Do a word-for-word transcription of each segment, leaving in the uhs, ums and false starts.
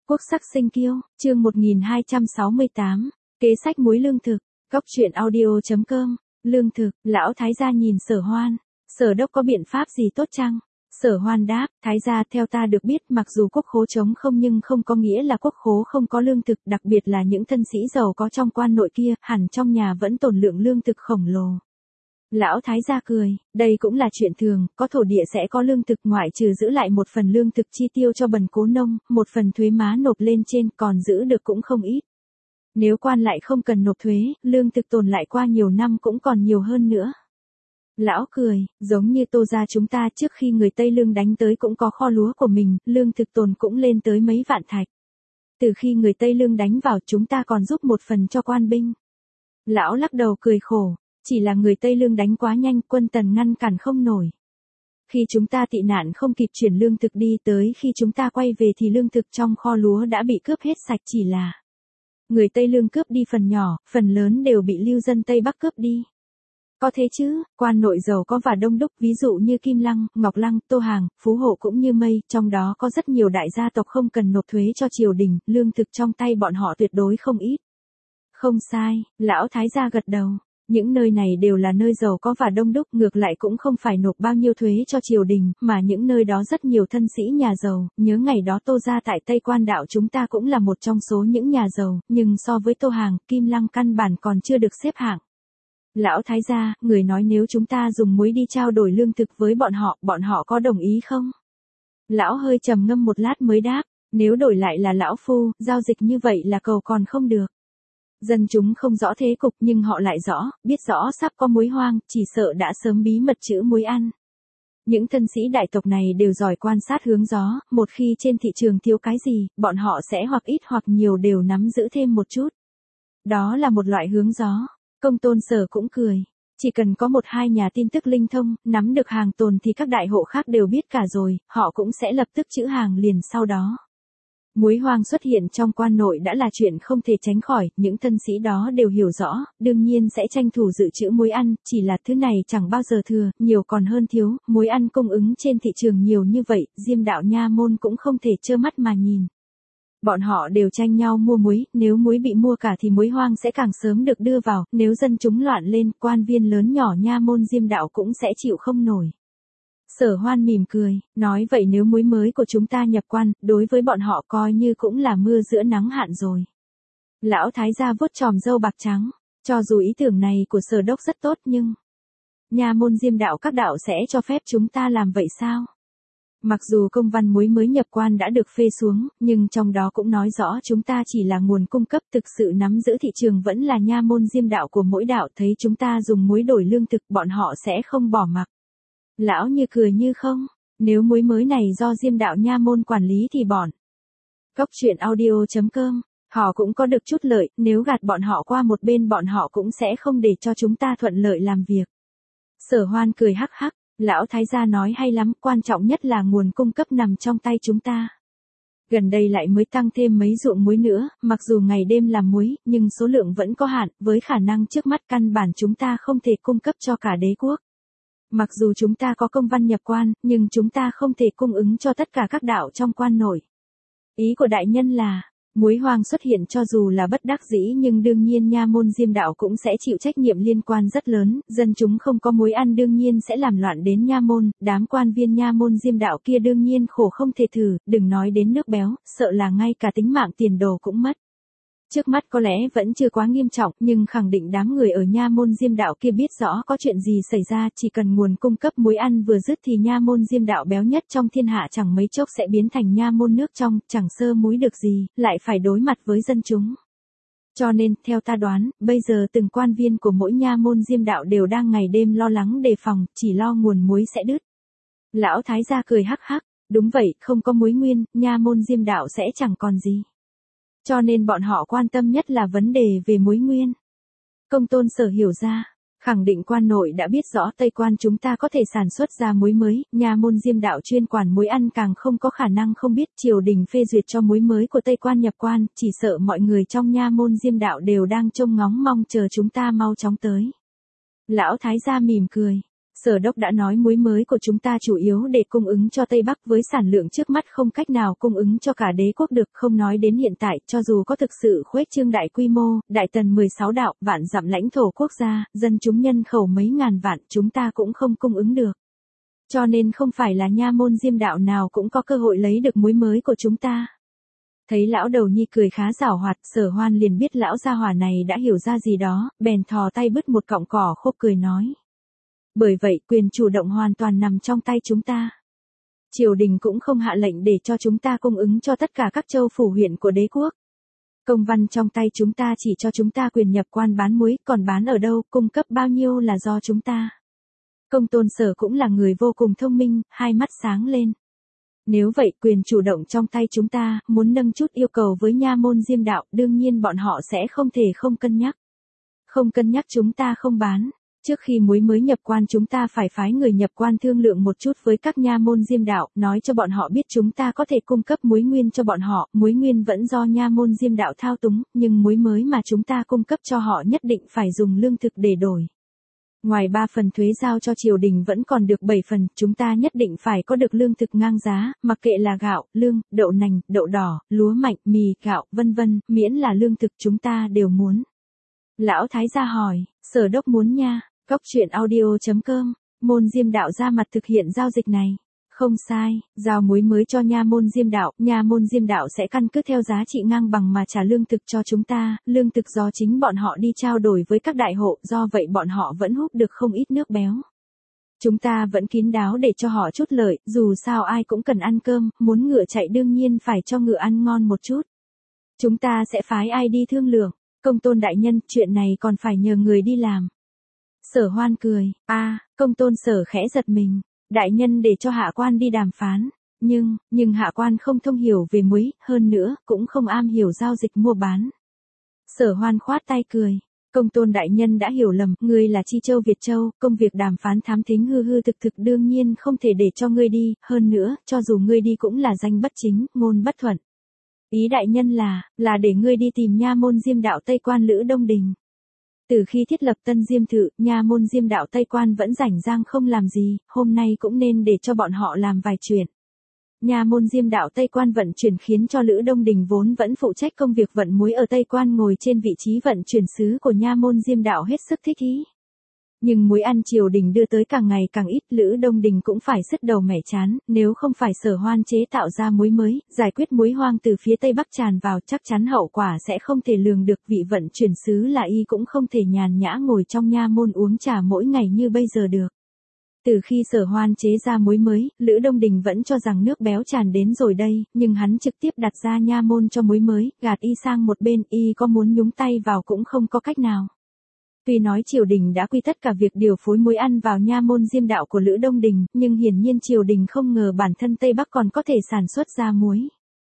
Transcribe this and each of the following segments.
Quốc sắc sinh kiêu, chương một nghìn hai trăm sáu mươi tám, kế sách muối lương thực, cóc truyện audio chấm com, lương thực, lão thái gia nhìn Sở Hoan, Sở đốc có biện pháp gì tốt chăng? Sở Hoan đáp, thái gia theo ta được biết mặc dù quốc khố trống không nhưng không có nghĩa là quốc khố không có lương thực, đặc biệt là những thân sĩ giàu có trong quan nội kia, hẳn trong nhà vẫn tồn lượng lương thực khổng lồ. Lão thái gia cười, đây cũng là chuyện thường, có thổ địa sẽ có lương thực, ngoại trừ giữ lại một phần lương thực chi tiêu cho bần cố nông, một phần thuế má nộp lên trên, còn giữ được cũng không ít. Nếu quan lại không cần nộp thuế, lương thực tồn lại qua nhiều năm cũng còn nhiều hơn nữa. Lão cười, giống như Tô gia chúng ta trước khi người Tây Lương đánh tới cũng có kho lúa của mình, lương thực tồn cũng lên tới mấy vạn thạch. Từ khi người Tây Lương đánh vào chúng ta còn giúp một phần cho quan binh. Lão lắc đầu cười khổ, chỉ là người Tây Lương đánh quá nhanh, quân Tần ngăn cản không nổi. Khi chúng ta tị nạn không kịp chuyển lương thực đi tới khi chúng ta quay về thì lương thực trong kho lúa đã bị cướp hết sạch, chỉ là người Tây Lương cướp đi phần nhỏ, phần lớn đều bị lưu dân Tây Bắc cướp đi. Có thế chứ, quan nội giàu có và đông đúc, ví dụ như Kim Lăng, Ngọc Lăng, Tô Hàng, Phú Hộ cũng như mây, trong đó có rất nhiều đại gia tộc không cần nộp thuế cho triều đình, lương thực trong tay bọn họ tuyệt đối không ít. Không sai, lão thái gia gật đầu. Những nơi này đều là nơi giàu có và đông đúc, ngược lại cũng không phải nộp bao nhiêu thuế cho triều đình, mà những nơi đó rất nhiều thân sĩ nhà giàu, nhớ ngày đó Tô gia tại Tây Quan đạo chúng ta cũng là một trong số những nhà giàu, nhưng so với Tô Hàng, Kim Lăng căn bản còn chưa được xếp hạng. Lão thái gia, người nói nếu chúng ta dùng muối đi trao đổi lương thực với bọn họ, bọn họ có đồng ý không? Lão hơi trầm ngâm một lát mới đáp, nếu đổi lại là lão phu, giao dịch như vậy là cầu còn không được. Dân chúng không rõ thế cục nhưng họ lại rõ, biết rõ sắp có muối hoang, chỉ sợ đã sớm bí mật trữ muối ăn. Những thân sĩ đại tộc này đều giỏi quan sát hướng gió, một khi trên thị trường thiếu cái gì, bọn họ sẽ hoặc ít hoặc nhiều đều nắm giữ thêm một chút. Đó là một loại hướng gió. Công tôn Sở cũng cười. Chỉ cần có một hai nhà tin tức linh thông, nắm được hàng tồn thì các đại hộ khác đều biết cả rồi, họ cũng sẽ lập tức trữ hàng liền sau đó. Muối hoang xuất hiện trong quan nội đã là chuyện không thể tránh khỏi, những thân sĩ đó đều hiểu rõ, đương nhiên sẽ tranh thủ dự trữ muối ăn, chỉ là thứ này chẳng bao giờ thừa, nhiều còn hơn thiếu, muối ăn cung ứng trên thị trường nhiều như vậy, Diêm đạo nha môn cũng không thể trơ mắt mà nhìn. Bọn họ đều tranh nhau mua muối, nếu muối bị mua cả thì muối hoang sẽ càng sớm được đưa vào, nếu dân chúng loạn lên, quan viên lớn nhỏ nha môn Diêm đạo cũng sẽ chịu không nổi. Sở Hoan mỉm cười, nói vậy nếu muối mới của chúng ta nhập quan, đối với bọn họ coi như cũng là mưa giữa nắng hạn rồi. Lão thái gia vuốt chòm râu bạc trắng, cho dù ý tưởng này của Sở đốc rất tốt nhưng nha môn Diêm đạo các đạo sẽ cho phép chúng ta làm vậy sao? Mặc dù công văn muối mới nhập quan đã được phê xuống, nhưng trong đó cũng nói rõ chúng ta chỉ là nguồn cung cấp, thực sự nắm giữ thị trường vẫn là nha môn Diêm đạo của mỗi đạo, thấy chúng ta dùng muối đổi lương thực bọn họ sẽ không bỏ mặc. Lão như cười như không, nếu muối mới này do Diêm đạo nha môn quản lý thì bọn cóc truyện audio chấm com, họ cũng có được chút lợi, nếu gạt bọn họ qua một bên bọn họ cũng sẽ không để cho chúng ta thuận lợi làm việc. Sở Hoan cười hắc hắc, lão thái gia nói hay lắm, quan trọng nhất là nguồn cung cấp nằm trong tay chúng ta. Gần đây lại mới tăng thêm mấy ruộng muối nữa, mặc dù ngày đêm làm muối, nhưng số lượng vẫn có hạn, với khả năng trước mắt căn bản chúng ta không thể cung cấp cho cả đế quốc. Mặc dù chúng ta có công văn nhập quan, nhưng chúng ta không thể cung ứng cho tất cả các đạo trong quan nội. Ý của đại nhân là, muối hoang xuất hiện cho dù là bất đắc dĩ nhưng đương nhiên nha môn Diêm đạo cũng sẽ chịu trách nhiệm liên quan rất lớn, dân chúng không có muối ăn đương nhiên sẽ làm loạn đến nha môn, đám quan viên nha môn Diêm đạo kia đương nhiên khổ không thể thử, đừng nói đến nước béo, sợ là ngay cả tính mạng tiền đồ cũng mất. Trước mắt có lẽ vẫn chưa quá nghiêm trọng, nhưng khẳng định đám người ở nha môn Diêm đạo kia biết rõ có chuyện gì xảy ra, chỉ cần nguồn cung cấp muối ăn vừa dứt thì nha môn Diêm đạo béo nhất trong thiên hạ chẳng mấy chốc sẽ biến thành nha môn nước trong, chẳng sơ muối được gì, lại phải đối mặt với dân chúng. Cho nên, theo ta đoán, bây giờ từng quan viên của mỗi nha môn Diêm đạo đều đang ngày đêm lo lắng đề phòng, chỉ lo nguồn muối sẽ đứt. Lão thái gia cười hắc hắc, đúng vậy, không có muối nguyên, nha môn Diêm đạo sẽ chẳng còn gì. Cho nên bọn họ quan tâm nhất là vấn đề về muối nguyên. Công tôn Sở hiểu ra, khẳng định quan nội đã biết rõ Tây Quan chúng ta có thể sản xuất ra muối mới, nha môn Diêm đạo chuyên quản muối ăn càng không có khả năng không biết, triều đình phê duyệt cho muối mới của Tây Quan nhập quan, chỉ sợ mọi người trong nha môn Diêm đạo đều đang trông ngóng mong chờ chúng ta mau chóng tới. Lão thái gia mỉm cười. Sở đốc đã nói muối mới của chúng ta chủ yếu để cung ứng cho Tây Bắc với sản lượng trước mắt không cách nào cung ứng cho cả đế quốc được, không nói đến hiện tại, cho dù có thực sự khuếch trương đại quy mô, đại tần mười sáu đạo, vạn dặm lãnh thổ quốc gia, dân chúng nhân khẩu mấy ngàn vạn, chúng ta cũng không cung ứng được. Cho nên không phải là nha môn Diêm đạo nào cũng có cơ hội lấy được muối mới của chúng ta. Thấy lão đầu nhi cười khá giảo hoạt, Sở Hoan liền biết lão gia hỏa này đã hiểu ra gì đó, bèn thò tay bứt một cọng cỏ khô cười nói. Bởi vậy quyền chủ động hoàn toàn nằm trong tay chúng ta. Triều đình cũng không hạ lệnh để cho chúng ta cung ứng cho tất cả các châu phủ huyện của đế quốc. Công văn trong tay chúng ta chỉ cho chúng ta quyền nhập quan bán muối, còn bán ở đâu, cung cấp bao nhiêu là do chúng ta. Công Tôn Sở cũng là người vô cùng thông minh, hai mắt sáng lên. Nếu vậy quyền chủ động trong tay chúng ta, muốn nâng chút yêu cầu với nha môn Diêm đạo, đương nhiên bọn họ sẽ không thể không cân nhắc. Không cân nhắc chúng ta không bán. Trước khi muối mới nhập quan chúng ta phải phái người nhập quan thương lượng một chút với các nha môn Diêm đạo, nói cho bọn họ biết chúng ta có thể cung cấp muối nguyên cho bọn họ, muối nguyên vẫn do nha môn Diêm đạo thao túng, nhưng muối mới mà chúng ta cung cấp cho họ nhất định phải dùng lương thực để đổi. Ngoài ba phần thuế giao cho triều đình vẫn còn được bảy phần, chúng ta nhất định phải có được lương thực ngang giá, mặc kệ là gạo, lương, đậu nành, đậu đỏ, lúa mạch, mì, gạo, vân vân, miễn là lương thực chúng ta đều muốn. Lão thái gia hỏi, Sở đốc muốn nha. Góc truyện audio chấm com, môn Diêm đạo ra mặt thực hiện giao dịch này. Không sai, giao muối mới cho nha môn Diêm đạo, nha môn Diêm đạo sẽ căn cứ theo giá trị ngang bằng mà trả lương thực cho chúng ta, lương thực do chính bọn họ đi trao đổi với các đại hộ, do vậy bọn họ vẫn hút được không ít nước béo. Chúng ta vẫn kín đáo để cho họ chút lợi, dù sao ai cũng cần ăn cơm, muốn ngựa chạy đương nhiên phải cho ngựa ăn ngon một chút. Chúng ta sẽ phái ai đi thương lượng, Công Tôn đại nhân, chuyện này còn phải nhờ người đi làm. Sở Hoan cười, a, à, Công Tôn Sở khẽ giật mình, đại nhân để cho hạ quan đi đàm phán, nhưng, nhưng hạ quan không thông hiểu về muối, hơn nữa, cũng không am hiểu giao dịch mua bán. Sở Hoan khoát tay cười, Công Tôn đại nhân đã hiểu lầm, ngươi là Chi Châu Việt Châu, công việc đàm phán thám thính hư hư thực thực đương nhiên không thể để cho ngươi đi, hơn nữa, cho dù ngươi đi cũng là danh bất chính, ngôn bất thuận. Ý đại nhân là, là để ngươi đi tìm nha môn Diêm đạo Tây Quan Lữ Đông Đình. Từ khi thiết lập Tân Diêm Thự, nha môn Diêm đạo Tây Quan vẫn rảnh rang không làm gì, hôm nay cũng nên để cho bọn họ làm vài chuyện. Nha môn Diêm đạo Tây Quan vận chuyển khiến cho Lữ Đông Đình vốn vẫn phụ trách công việc vận muối ở Tây Quan ngồi trên vị trí vận chuyển sứ của nha môn Diêm đạo hết sức thích ý. Nhưng muối ăn triều đình đưa tới càng ngày càng ít, Lữ Đông Đình cũng phải sứt đầu mẻ chán, nếu không phải Sở Hoan chế tạo ra muối mới, giải quyết muối hoang từ phía Tây Bắc tràn vào, chắc chắn hậu quả sẽ không thể lường được, vị vận chuyển sứ là y cũng không thể nhàn nhã ngồi trong nha môn uống trà mỗi ngày như bây giờ được. Từ khi Sở Hoan chế ra muối mới, Lữ Đông Đình vẫn cho rằng nước béo tràn đến rồi đây, nhưng hắn trực tiếp đặt ra nha môn cho muối mới, gạt y sang một bên, y có muốn nhúng tay vào cũng không có cách nào. Tuy nói triều đình đã quy tất cả việc điều phối muối ăn vào nha môn Diêm đạo của Lữ Đông Đình, nhưng hiển nhiên triều đình không ngờ bản thân Tây Bắc còn có thể sản xuất ra muối.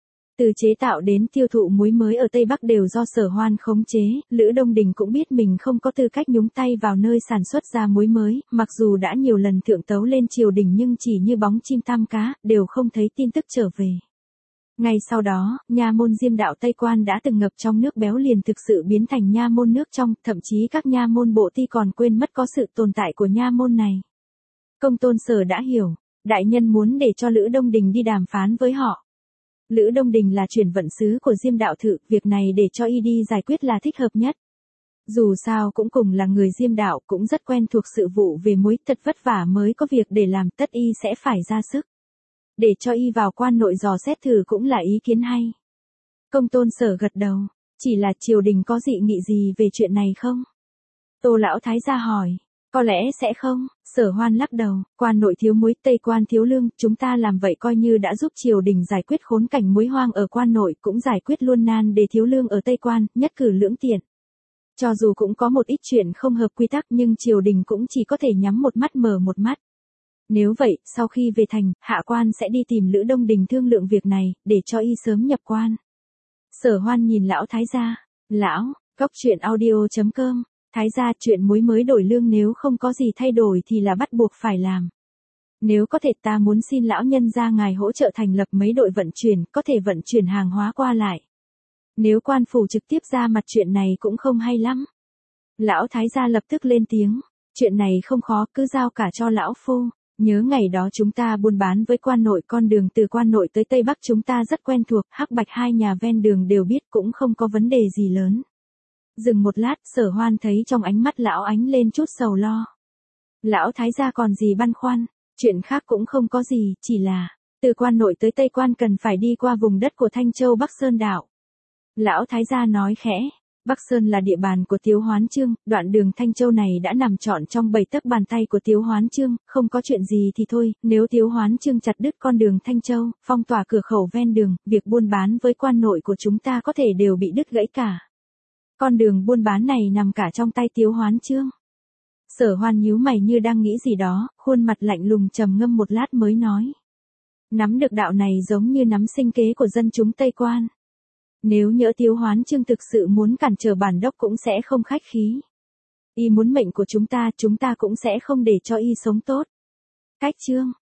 Từ chế tạo đến tiêu thụ muối mới ở Tây Bắc đều do Sở Hoan khống chế, Lữ Đông Đình cũng biết mình không có tư cách nhúng tay vào nơi sản xuất ra muối mới, mặc dù đã nhiều lần thượng tấu lên triều đình nhưng chỉ như bóng chim tam cá, đều không thấy tin tức trở về. Ngay sau đó, nha môn Diêm đạo Tây Quan đã từng ngập trong nước béo liền thực sự biến thành nha môn nước trong, thậm chí các nha môn bộ ti còn quên mất có sự tồn tại của nha môn này. Công Tôn Sở đã hiểu, đại nhân muốn để cho Lữ Đông Đình đi đàm phán với họ. Lữ Đông Đình là chuyển vận sứ của Diêm đạo Thự, việc này để cho y đi giải quyết là thích hợp nhất. Dù sao cũng cùng là người Diêm đạo, cũng rất quen thuộc sự vụ về muối, thật vất vả mới có việc để làm, tất y sẽ phải ra sức. Để cho y vào quan nội dò xét thử cũng là ý kiến hay. Công Tôn Sở gật đầu, chỉ là triều đình có dị nghị gì về chuyện này không? Tô lão thái gia hỏi, có lẽ sẽ không. Sở Hoan lắc đầu, quan nội thiếu muối, Tây Quan thiếu lương, chúng ta làm vậy coi như đã giúp triều đình giải quyết khốn cảnh muối hoang ở quan nội, cũng giải quyết luôn nan để thiếu lương ở Tây Quan, nhất cử lưỡng tiện. Cho dù cũng có một ít chuyện không hợp quy tắc nhưng triều đình cũng chỉ có thể nhắm một mắt mở một mắt. Nếu vậy, sau khi về thành, hạ quan sẽ đi tìm Lữ Đông Đình thương lượng việc này, để cho y sớm nhập quan. Sở Hoan nhìn lão thái gia, lão, góc truyện audio chấm com, thái gia chuyện muối mới đổi lương nếu không có gì thay đổi thì là bắt buộc phải làm. Nếu có thể ta muốn xin lão nhân gia ngài hỗ trợ thành lập mấy đội vận chuyển, có thể vận chuyển hàng hóa qua lại. Nếu quan phủ trực tiếp ra mặt chuyện này cũng không hay lắm. Lão thái gia lập tức lên tiếng. Chuyện này không khó, cứ giao cả cho lão phu. Nhớ ngày đó chúng ta buôn bán với quan nội, con đường từ quan nội tới Tây Bắc chúng ta rất quen thuộc, hắc bạch hai nhà ven đường đều biết, cũng không có vấn đề gì lớn. Dừng một lát, Sở Hoan thấy trong ánh mắt lão ánh lên chút sầu lo. Lão thái gia còn gì băn khoăn, chuyện khác cũng không có gì, chỉ là, từ quan nội tới Tây Quan cần phải đi qua vùng đất của Thanh Châu Bắc Sơn đảo. Lão thái gia nói khẽ, Bắc Sơn là địa bàn của Tiếu Hoán Chương, đoạn đường Thanh Châu này đã nằm trọn trong bảy tấc bàn tay của Tiếu Hoán Chương, không có chuyện gì thì thôi, nếu Tiếu Hoán Chương chặt đứt con đường Thanh Châu, phong tỏa cửa khẩu ven đường, việc buôn bán với quan nội của chúng ta có thể đều bị đứt gãy cả. Con đường buôn bán này nằm cả trong tay Tiếu Hoán Chương. Sở Hoan nhíu mày như đang nghĩ gì đó, khuôn mặt lạnh lùng trầm ngâm một lát mới nói. Nắm được đạo này giống như nắm sinh kế của dân chúng Tây Quan. Nếu nhỡ Tiếu Hoán Chương thực sự muốn cản trở bản đốc cũng sẽ không khách khí. Y muốn mệnh của chúng ta, chúng ta cũng sẽ không để cho y sống tốt. Cách chương